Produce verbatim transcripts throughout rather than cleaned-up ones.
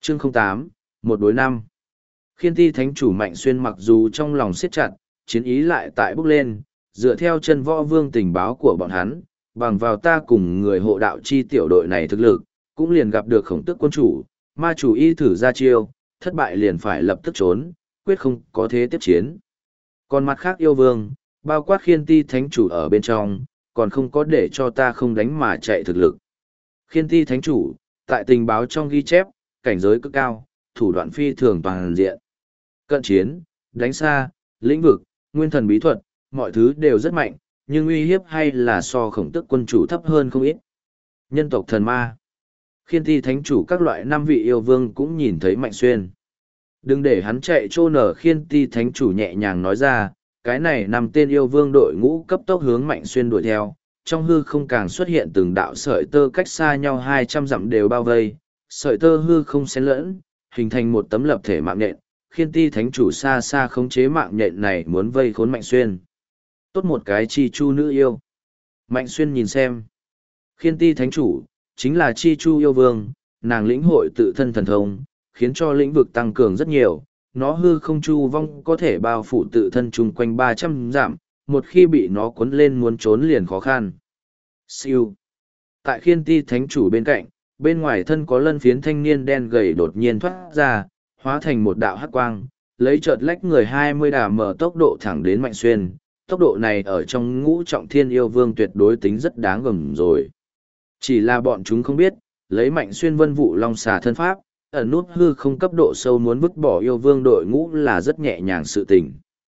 Chương không tám, một đối năm. Khiên ti thánh chủ Mạnh Xuyên mặc dù trong lòng siết chặt, chiến ý lại tại bốc lên, dựa theo chân võ vương tình báo của bọn hắn, bằng vào ta cùng người hộ đạo chi tiểu đội này thực lực, cũng liền gặp được khổng tức quân chủ, ma chủ y thử ra chiêu, thất bại liền phải lập tức trốn, quyết không có thế tiếp chiến. Còn mặt khác yêu vương, bao quát khiên ti thánh chủ ở bên trong, còn không có để cho ta không đánh mà chạy thực lực. Khiên ti thánh chủ, tại tình báo trong ghi chép, cảnh giới cực cao, thủ đoạn phi thường toàn diện. Cận chiến, đánh xa, lĩnh vực, nguyên thần bí thuật, mọi thứ đều rất mạnh, nhưng uy hiếp hay là so khổng tức quân chủ thấp hơn không ít. Nhân tộc thần ma. Khiên ti thánh chủ các loại năm vị yêu vương cũng nhìn thấy Mạnh Xuyên. Đừng để hắn chạy trô nở, khiên ti thánh chủ nhẹ nhàng nói ra, cái này năm tên yêu vương đội ngũ cấp tốc hướng Mạnh Xuyên đuổi theo, trong hư không càng xuất hiện từng đạo sợi tơ cách xa nhau hai trăm dặm đều bao vây, sợi tơ hư không xen lẫn, hình thành một tấm lập thể mạng nhện, khiên ti thánh chủ xa xa khống chế mạng nhện này muốn vây khốn Mạnh Xuyên. Tốt một cái chi chu nữ yêu. Mạnh Xuyên nhìn xem. Khiên ti thánh chủ, chính là chi chu yêu vương, nàng lĩnh hội tự thân thần thông, khiến cho lĩnh vực tăng cường rất nhiều. Nó hư không chu vong có thể bao phủ tự thân chung quanh ba trăm dặm, một khi bị nó cuốn lên muốn trốn liền khó khăn. Siêu. Tại khiên ti thánh chủ bên cạnh, bên ngoài thân có lân phiến thanh niên đen gầy đột nhiên thoát ra, hóa thành một đạo hắc quang, lấy chợt lách người hai mươi đà mở tốc độ thẳng đến Mạnh Xuyên. Tốc độ này ở trong ngũ trọng thiên yêu vương tuyệt đối tính rất đáng gầm rồi. Chỉ là bọn chúng không biết, lấy Mạnh Xuyên vân vụ long xà thân pháp, ẩn nút hư không cấp độ sâu muốn vứt bỏ yêu vương đội ngũ là rất nhẹ nhàng sự tình.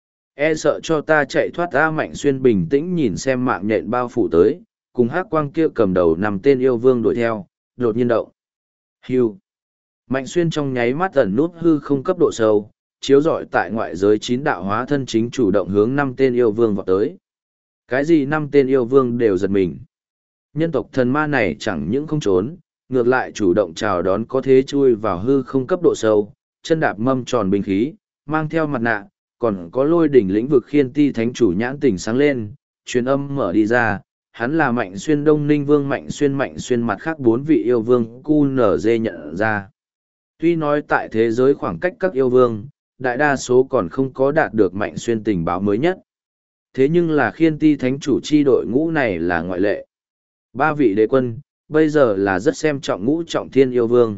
E sợ cho ta chạy thoát ra. Mạnh Xuyên bình tĩnh nhìn xem mạng nhện bao phủ tới, cùng hắc quang kia cầm đầu nằm tên yêu vương đuổi theo, đột nhiên động. Hưu. Mạnh Xuyên trong nháy mắt ẩn nút hư không cấp độ sâu, chiếu rọi tại ngoại giới chín đạo hóa thân chính chủ động hướng năm tên yêu vương vào tới. Cái gì năm tên yêu vương đều giật mình. Nhân tộc thần ma này chẳng những không trốn, ngược lại chủ động chào đón có thế chui vào hư không cấp độ sâu, chân đạp mâm tròn binh khí, mang theo mặt nạ, còn có lôi đỉnh lĩnh vực khiên ti thánh chủ nhãn tỉnh sáng lên, truyền âm mở đi ra, hắn là Mạnh Xuyên Đông Ninh Vương Mạnh Xuyên Mạnh Xuyên mặt khác bốn vị yêu vương cu nở dê nhận ra. Tuy nói tại thế giới khoảng cách các yêu vương, đại đa số còn không có đạt được Mạnh Xuyên tình báo mới nhất. Thế nhưng là khiên ti thánh chủ chi đội ngũ này là ngoại lệ. Ba vị đế quân, bây giờ là rất xem trọng ngũ trọng thiên yêu vương.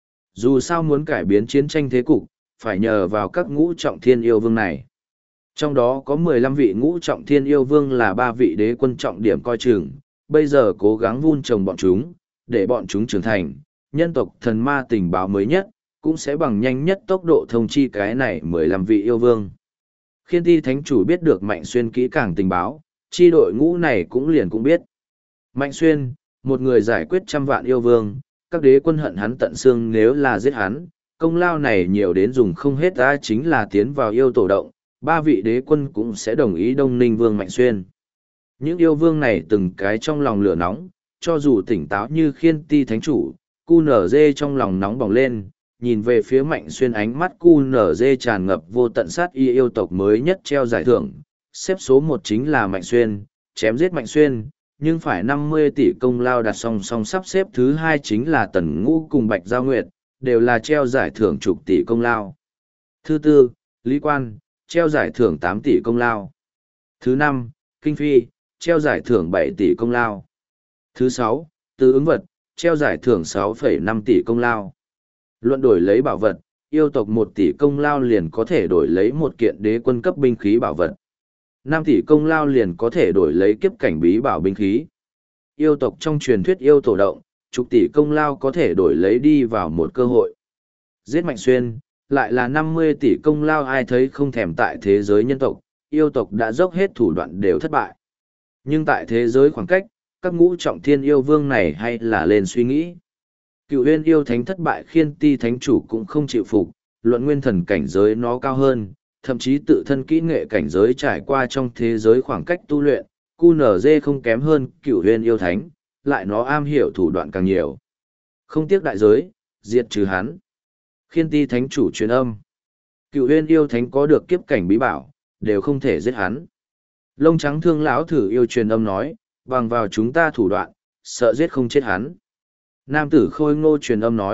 Dù sao muốn cải biến chiến tranh thế cục, phải nhờ vào các ngũ trọng thiên yêu vương này. Trong đó có mười lăm vị ngũ trọng thiên yêu vương là ba vị đế quân trọng điểm coi chừng, bây giờ cố gắng vun trồng bọn chúng, để bọn chúng trưởng thành, nhân tộc thần ma tình báo mới nhất, cũng sẽ bằng nhanh nhất tốc độ thông chi cái này mười lăm vị yêu vương. Khiên ti thánh chủ biết được Mạnh Xuyên kỹ càng tình báo, chi đội ngũ này cũng liền cũng biết. Mạnh Xuyên, một người giải quyết trăm vạn yêu vương, các đế quân hận hắn tận xương nếu là giết hắn, công lao này nhiều đến dùng không hết ra chính là tiến vào yêu tổ động, ba vị đế quân cũng sẽ đồng ý Đông Ninh Vương Mạnh Xuyên. Những yêu vương này từng cái trong lòng lửa nóng, cho dù tỉnh táo như khiên ti thánh chủ, cu nở dê trong lòng nóng bỏng lên, nhìn về phía Mạnh Xuyên ánh mắt cu nở dê tràn ngập vô tận sát y yêu tộc mới nhất treo giải thưởng. Xếp số một chính là Mạnh Xuyên, chém giết Mạnh Xuyên, nhưng phải năm mươi tỷ công lao đặt song song sắp xếp thứ hai chính là Tần Ngũ cùng Bạch Giao Nguyệt, đều là treo giải thưởng chục tỷ công lao. Thứ tư, Lý Quan, treo giải thưởng tám tỷ công lao. Thứ năm, Kinh Phi, treo giải thưởng bảy tỷ công lao. Thứ sáu, Từ Ứng Vật, treo giải thưởng sáu phẩy năm tỷ công lao. Luận đổi lấy bảo vật, yêu tộc một tỷ công lao liền có thể đổi lấy một kiện đế quân cấp binh khí bảo vật. năm tỷ công lao liền có thể đổi lấy kiếp cảnh bí bảo binh khí. Yêu tộc trong truyền thuyết yêu tổ động, chục tỷ công lao có thể đổi lấy đi vào một cơ hội. Giết Mạnh Xuyên, lại là năm mươi tỷ công lao, ai thấy không thèm. Tại thế giới nhân tộc, yêu tộc đã dốc hết thủ đoạn đều thất bại. Nhưng tại thế giới khoảng cách, các ngũ trọng thiên yêu vương này hay là lên suy nghĩ. Cựu huyên yêu thánh thất bại khiên ti thánh chủ cũng không chịu phục, luận nguyên thần cảnh giới nó cao hơn, thậm chí tự thân kỹ nghệ cảnh giới trải qua trong thế giới khoảng cách tu luyện, cu nở dê không kém hơn cựu huyên yêu thánh, lại nó am hiểu thủ đoạn càng nhiều. Không tiếc đại giới, diệt trừ hắn. Khiên ti thánh chủ truyền âm. Cựu huyên yêu thánh có được kiếp cảnh bí bảo, đều không thể giết hắn. Lông trắng thương lão thử yêu truyền âm nói, bằng vào chúng ta thủ đoạn, sợ giết không chết hắn. Nam tử khôi ngô truyền âm nói,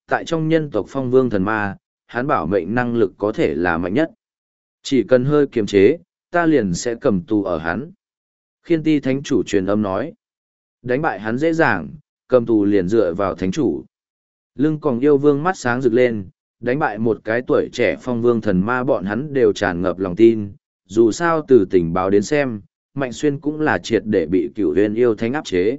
tại trong nhân tộc phong vương thần ma, hắn bảo mệnh năng lực có thể là mạnh nhất. Chỉ cần hơi kiềm chế, ta liền sẽ cầm tù ở hắn. Khiên ti thánh chủ truyền âm nói. Đánh bại hắn dễ dàng, cầm tù liền dựa vào thánh chủ. Lưng còn yêu vương mắt sáng rực lên, đánh bại một cái tuổi trẻ phong vương thần ma bọn hắn đều tràn ngập lòng tin. Dù sao từ tình báo đến xem, Mạnh Xuyên cũng là triệt để bị cửu huyền yêu thánh áp chế.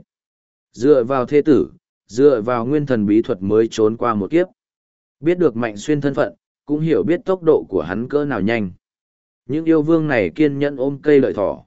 Dựa vào thế tử, dựa vào nguyên thần bí thuật mới trốn qua một kiếp. Biết được Mạnh Xuyên thân phận, cũng hiểu biết tốc độ của hắn cỡ nào nhanh. Những yêu vương này kiên nhẫn ôm cây lợi thỏ.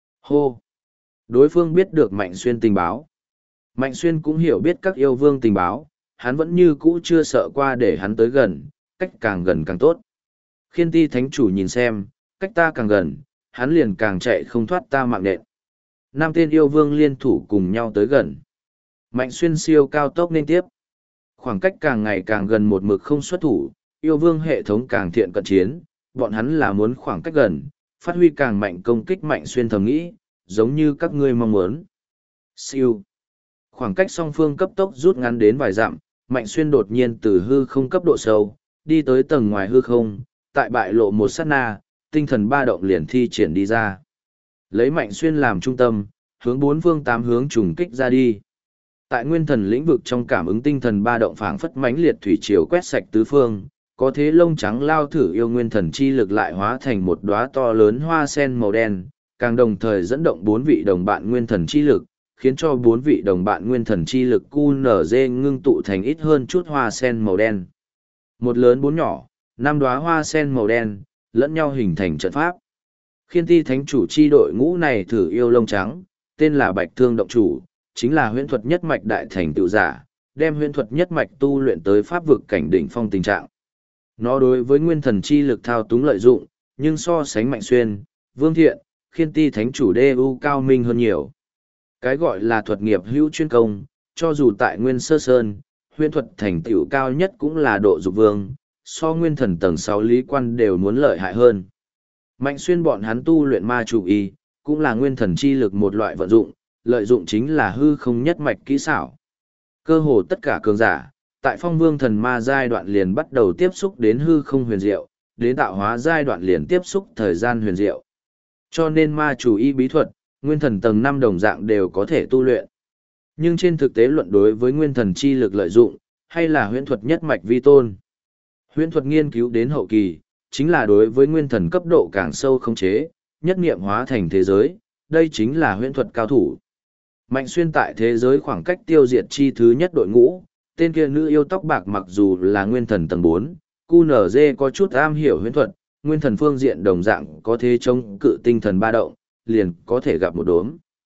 Hô! Đối phương biết được Mạnh Xuyên tình báo. Mạnh Xuyên cũng hiểu biết các yêu vương tình báo, hắn vẫn như cũ chưa sợ qua để hắn tới gần, cách càng gần càng tốt. Khiên ti thánh chủ nhìn xem, cách ta càng gần, hắn liền càng chạy không thoát ta mạng nện. Năm tên yêu vương liên thủ cùng nhau tới gần. Mạnh Xuyên siêu cao tốc nên tiếp. Khoảng cách càng ngày càng gần một mực không xuất thủ, yêu vương hệ thống càng thiện cận chiến, bọn hắn là muốn khoảng cách gần, phát huy càng mạnh công kích Mạnh Xuyên thầm nghĩ, giống như các ngươi mong muốn. Siêu. Khoảng cách song phương cấp tốc rút ngắn đến vài dặm, Mạnh Xuyên đột nhiên từ hư không cấp độ sâu, đi tới tầng ngoài hư không, tại bại lộ một sát na, tinh thần ba động liền thi triển đi ra. Lấy Mạnh Xuyên làm trung tâm, hướng bốn phương tám hướng trùng kích ra đi. Tại nguyên thần lĩnh vực trong cảm ứng tinh thần ba động phảng phất mãnh liệt thủy triều quét sạch tứ phương, có thế lông trắng lao thử yêu nguyên thần chi lực lại hóa thành một đóa to lớn hoa sen màu đen, càng đồng thời dẫn động bốn vị đồng bạn nguyên thần chi lực, khiến cho bốn vị đồng bạn nguyên thần chi lực cu nở dê ngưng tụ thành ít hơn chút hoa sen màu đen. Một lớn bốn nhỏ, năm đóa hoa sen màu đen, lẫn nhau hình thành trận pháp. Khiên ti thánh chủ chi đội ngũ này thử yêu lông trắng, tên là Bạch Thương Động Chủ, chính là huyễn thuật nhất mạch đại thành tựu giả, đem huyễn thuật nhất mạch tu luyện tới pháp vực cảnh đỉnh phong tình trạng. Nó đối với nguyên thần chi lực thao túng lợi dụng, nhưng so sánh Mạnh Xuyên, Vương Thiện, Khiên ti thánh chủ đê u cao minh hơn nhiều. Cái gọi là thuật nghiệp hữu chuyên công, cho dù tại Nguyên Sơ Sơn, huyễn thuật thành tựu cao nhất cũng là độ dục vương, so nguyên thần tầng sáu lý quan đều muốn lợi hại hơn. Mạnh Xuyên bọn hắn tu luyện ma chủ y, cũng là nguyên thần chi lực một loại vận dụng, lợi dụng chính là hư không nhất mạch kỹ xảo. Cơ hồ tất cả cường giả, tại phong vương thần ma giai đoạn liền bắt đầu tiếp xúc đến hư không huyền diệu, đến tạo hóa giai đoạn liền tiếp xúc thời gian huyền diệu. Cho nên ma chủ y bí thuật, nguyên thần tầng năm đồng dạng đều có thể tu luyện. Nhưng trên thực tế luận đối với nguyên thần chi lực lợi dụng, hay là huyễn thuật nhất mạch vi tôn. Huyễn thuật nghiên cứu đến hậu kỳ, chính là đối với nguyên thần cấp độ càng sâu không chế, nhất niệm hóa thành thế giới, đây chính là huyễn thuật cao thủ. Mạnh Xuyên tại thế giới khoảng cách tiêu diệt chi thứ nhất đội ngũ, tên kia nữ yêu tóc bạc mặc dù là nguyên thần tầng bốn, cu nở dê có chút am hiểu huyễn thuật, nguyên thần phương diện đồng dạng có thể chống cự tinh thần ba động, liền có thể gặp một đốm.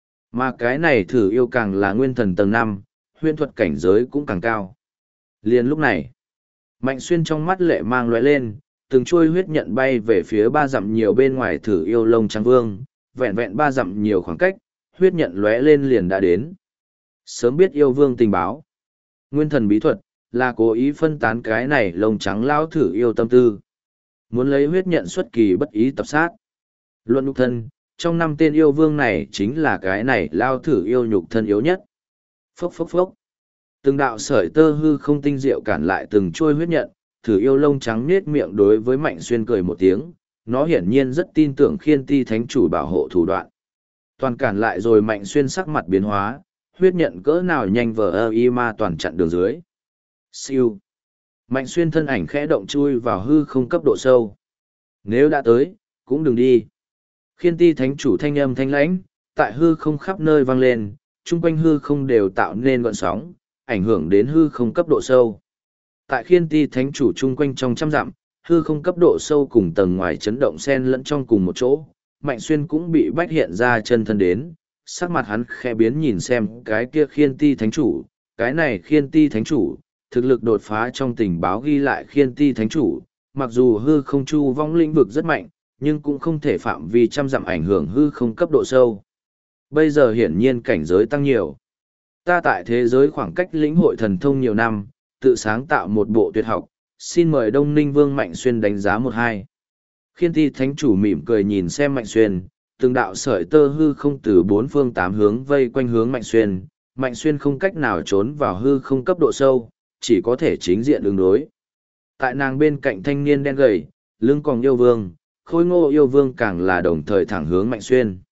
Mà cái này thử yêu càng là nguyên thần tầng năm, huyễn thuật cảnh giới cũng càng cao. Liền lúc này, Mạnh Xuyên trong mắt lệ mang lóe lên, từng chuôi huyết nhận bay về phía ba dặm nhiều bên ngoài thử yêu lông trắng vương, vẹn vẹn ba dặm nhiều khoảng cách, huyết nhận lóe lên liền đã đến. Sớm biết yêu vương tình báo. Nguyên thần bí thuật, là cố ý phân tán cái này lông trắng lao thử yêu tâm tư. Muốn lấy huyết nhận xuất kỳ bất ý tập sát. Luận nhục thân, trong năm tên yêu vương này chính là cái này lao thử yêu nhục thân yếu nhất. Phốc phốc phốc. Từng đạo sợi tơ hư không tinh diệu cản lại từng trôi huyết nhận, thử yêu lông trắng nết miệng đối với Mạnh Xuyên cười một tiếng, nó hiển nhiên rất tin tưởng Khiên ti thánh chủ bảo hộ thủ đoạn. Toàn cản lại rồi Mạnh Xuyên sắc mặt biến hóa, huyết nhận cỡ nào nhanh vờ ơ y ma toàn chặn đường dưới. Siêu. Mạnh Xuyên thân ảnh khẽ động chui vào hư không cấp độ sâu. Nếu đã tới, cũng đừng đi. Khiên ti thánh chủ thanh âm thanh lãnh, tại hư không khắp nơi vang lên, chung quanh hư không đều tạo nên gợn sóng, ảnh hưởng đến hư không cấp độ sâu. Tại khiên ti thánh chủ chung quanh trong trăm dặm, hư không cấp độ sâu cùng tầng ngoài chấn động xen lẫn trong cùng một chỗ, Mạnh Xuyên cũng bị bách hiện ra chân thân đến, sắc mặt hắn khẽ biến nhìn xem cái kia khiên ti thánh chủ, cái này khiên ti thánh chủ, thực lực đột phá trong tình báo ghi lại khiên ti thánh chủ, mặc dù hư không chu vong lĩnh vực rất mạnh, nhưng cũng không thể phạm vi trăm dặm ảnh hưởng hư không cấp độ sâu. Bây giờ hiển nhiên cảnh giới tăng nhiều. Ta tại thế giới khoảng cách lĩnh hội thần thông nhiều năm, tự sáng tạo một bộ tuyệt học, xin mời Đông Ninh Vương Mạnh Xuyên đánh giá một hai. Khiên ti thánh chủ mỉm cười nhìn xem Mạnh Xuyên, từng đạo sợi tơ hư không từ bốn phương tám hướng vây quanh hướng Mạnh Xuyên, Mạnh Xuyên không cách nào trốn vào hư không cấp độ sâu, chỉ có thể chính diện ứng đối. Tại nàng bên cạnh thanh niên đen gầy, lưng còng yêu vương, khôi ngô yêu vương càng là đồng thời thẳng hướng Mạnh Xuyên.